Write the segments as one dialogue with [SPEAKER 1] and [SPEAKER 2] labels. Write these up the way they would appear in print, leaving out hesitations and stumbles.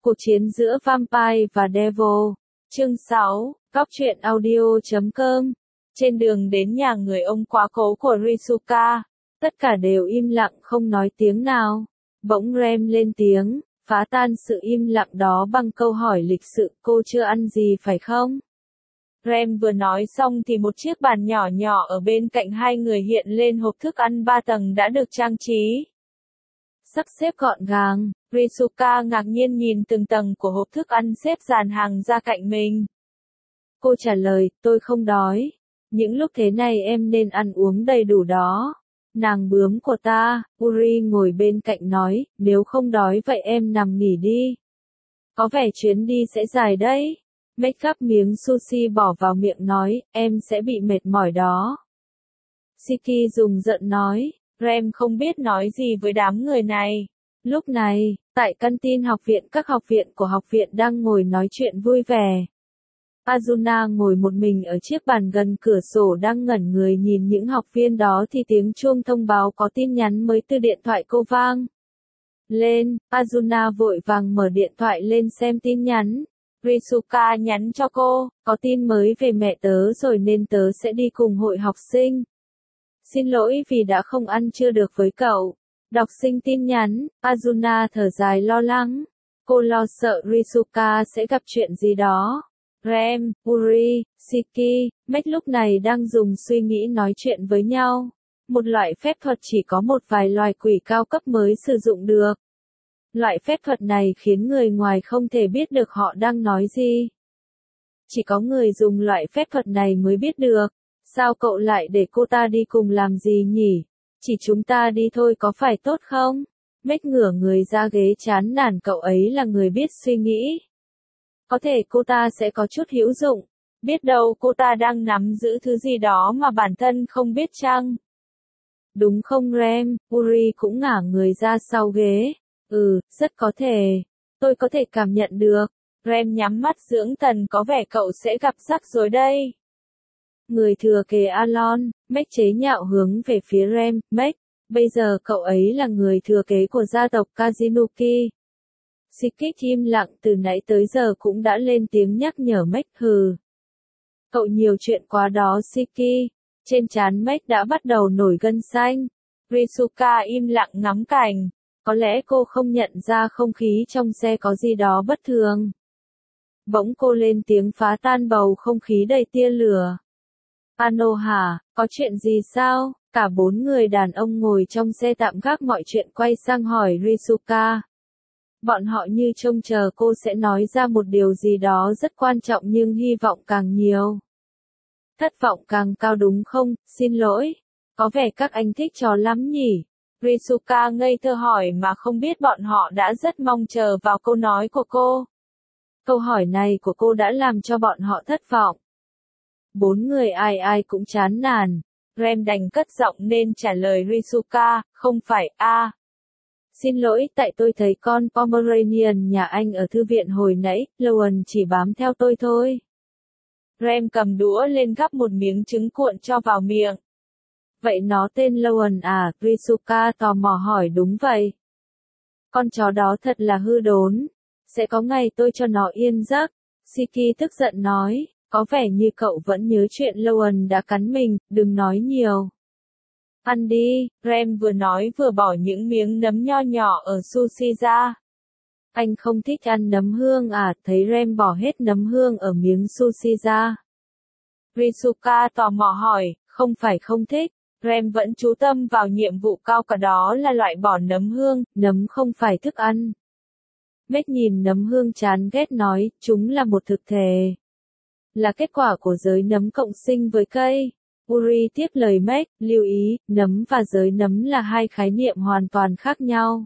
[SPEAKER 1] Cuộc chiến giữa Vampire và Devil. Chương 6, Góc truyện audio.com. Trên đường đến nhà người ông quá cố của Risuka, tất cả đều im lặng không nói tiếng nào. Bỗng Rem lên tiếng, phá tan sự im lặng đó bằng câu hỏi lịch sự, cô chưa ăn gì phải không? Rem vừa nói xong thì một chiếc bàn nhỏ nhỏ ở bên cạnh hai người hiện lên hộp thức ăn 3 tầng đã được trang trí. Sắp xếp gọn gàng, Risuka ngạc nhiên nhìn từng tầng của hộp thức ăn xếp dàn hàng ra cạnh mình. Cô trả lời, tôi không đói. Những lúc thế này em nên ăn uống đầy đủ đó. Nàng bướm của ta, Uri ngồi bên cạnh nói, nếu không đói vậy em nằm nghỉ đi. Có vẻ chuyến đi sẽ dài đấy. Make gắp miếng sushi bỏ vào miệng nói, em sẽ bị mệt mỏi đó. Shiki dùng giận nói, Rem không biết nói gì với đám người này. Lúc này, tại canteen học viện các học viện của học viện đang ngồi nói chuyện vui vẻ. Azuna ngồi một mình ở chiếc bàn gần cửa sổ đang ngẩn người nhìn những học viên đó thì tiếng chuông thông báo có tin nhắn mới từ điện thoại cô vang lên. Azuna vội vàng mở điện thoại lên xem tin nhắn. Risuka nhắn cho cô, có tin mới về mẹ tớ rồi nên tớ sẽ đi cùng hội học sinh. Xin lỗi vì đã không ăn trưa được với cậu. Đọc sinh tin nhắn, Azuna thở dài lo lắng. Cô lo sợ Risuka sẽ gặp chuyện gì đó. Rem, Uri, Shiki, Mech lúc này đang dùng suy nghĩ nói chuyện với nhau. Một loại phép thuật chỉ có một vài loài quỷ cao cấp mới sử dụng được. Loại phép thuật này khiến người ngoài không thể biết được họ đang nói gì. Chỉ có người dùng loại phép thuật này mới biết được. Sao cậu lại để cô ta đi cùng làm gì nhỉ? Chỉ chúng ta đi thôi có phải tốt không? Mech ngửa người ra ghế chán nản, cậu ấy là người biết suy nghĩ. Có thể cô ta sẽ có chút hữu dụng. Biết đâu cô ta đang nắm giữ thứ gì đó mà bản thân không biết chăng? Đúng không Rem? Uri cũng ngả người ra sau ghế. Rất có thể. Tôi có thể cảm nhận được. Rem nhắm mắt dưỡng thần, có vẻ cậu sẽ gặp rắc rối đây. Người thừa kế Alon, Mech chế nhạo hướng về phía Rem. Mech, bây giờ cậu ấy là người thừa kế của gia tộc Kazunuki. Shiki im lặng từ nãy tới giờ cũng đã lên tiếng nhắc nhở Mech. Cậu nhiều chuyện quá đó Shiki. Trên trán Mech đã bắt đầu nổi gân xanh. Risuka im lặng ngắm cảnh. Có lẽ cô không nhận ra không khí trong xe có gì đó bất thường. Bỗng cô lên tiếng phá tan bầu không khí đầy tia lửa. Ano hả, có chuyện gì sao? Cả 4 người đàn ông ngồi trong xe tạm gác mọi chuyện quay sang hỏi Risuka. Bọn họ như trông chờ cô sẽ nói ra một điều gì đó rất quan trọng nhưng hy vọng càng nhiều. Thất vọng càng cao đúng không? Xin lỗi. Có vẻ các anh thích trò lắm nhỉ? Risuka ngây thơ hỏi mà không biết bọn họ đã rất mong chờ vào câu nói của cô. Câu hỏi này của cô đã làm cho bọn họ thất vọng. 4 người ai ai cũng chán nản. Rem đành cất giọng nên trả lời Risuka, không phải Xin lỗi, tại tôi thấy con Pomeranian nhà anh ở thư viện hồi nãy, Lowen chỉ bám theo tôi thôi. Rem cầm đũa lên gắp một miếng trứng cuộn cho vào miệng. Vậy nó tên Lowen à? Risuka tò mò hỏi. Đúng vậy. Con chó đó thật là hư đốn. Sẽ có ngày tôi cho nó yên giấc. Shiki tức giận nói, có vẻ như cậu vẫn nhớ chuyện Lowen đã cắn mình, đừng nói nhiều. Ăn đi, Rem vừa nói vừa bỏ những miếng nấm nho nhỏ ở sushi ra. Anh không thích ăn nấm hương à? Thấy Rem bỏ hết nấm hương ở miếng sushi ra. Risuka tò mò hỏi, không phải không thích. Rem vẫn chú tâm vào nhiệm vụ cao cả đó là loại bỏ nấm hương, nấm không phải thức ăn. Mech nhìn nấm hương chán ghét nói, chúng là một thực thể. Là kết quả của giới nấm cộng sinh với cây. Uri tiếp lời Mech, lưu ý, nấm và giới nấm là hai khái niệm hoàn toàn khác nhau.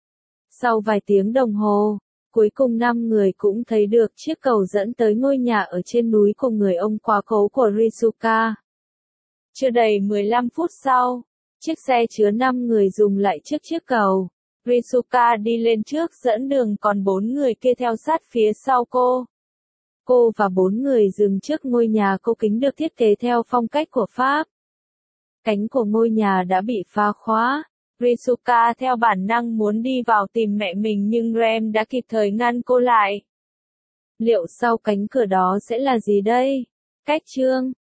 [SPEAKER 1] Sau vài tiếng đồng hồ, cuối cùng 5 người cũng thấy được chiếc cầu dẫn tới ngôi nhà ở trên núi của người ông quá cố của Risuka. Chưa đầy 15 phút sau, chiếc xe chứa 5 người dùng lại trước chiếc cầu. Risuka đi lên trước dẫn đường còn 4 người kia theo sát phía sau cô. Cô và 4 người dừng trước ngôi nhà cổ kính được thiết kế theo phong cách của Pháp. Cánh của ngôi nhà đã bị phá khóa. Risuka theo bản năng muốn đi vào tìm mẹ mình nhưng Rem đã kịp thời ngăn cô lại. Liệu sau cánh cửa đó sẽ là gì đây? Cách chương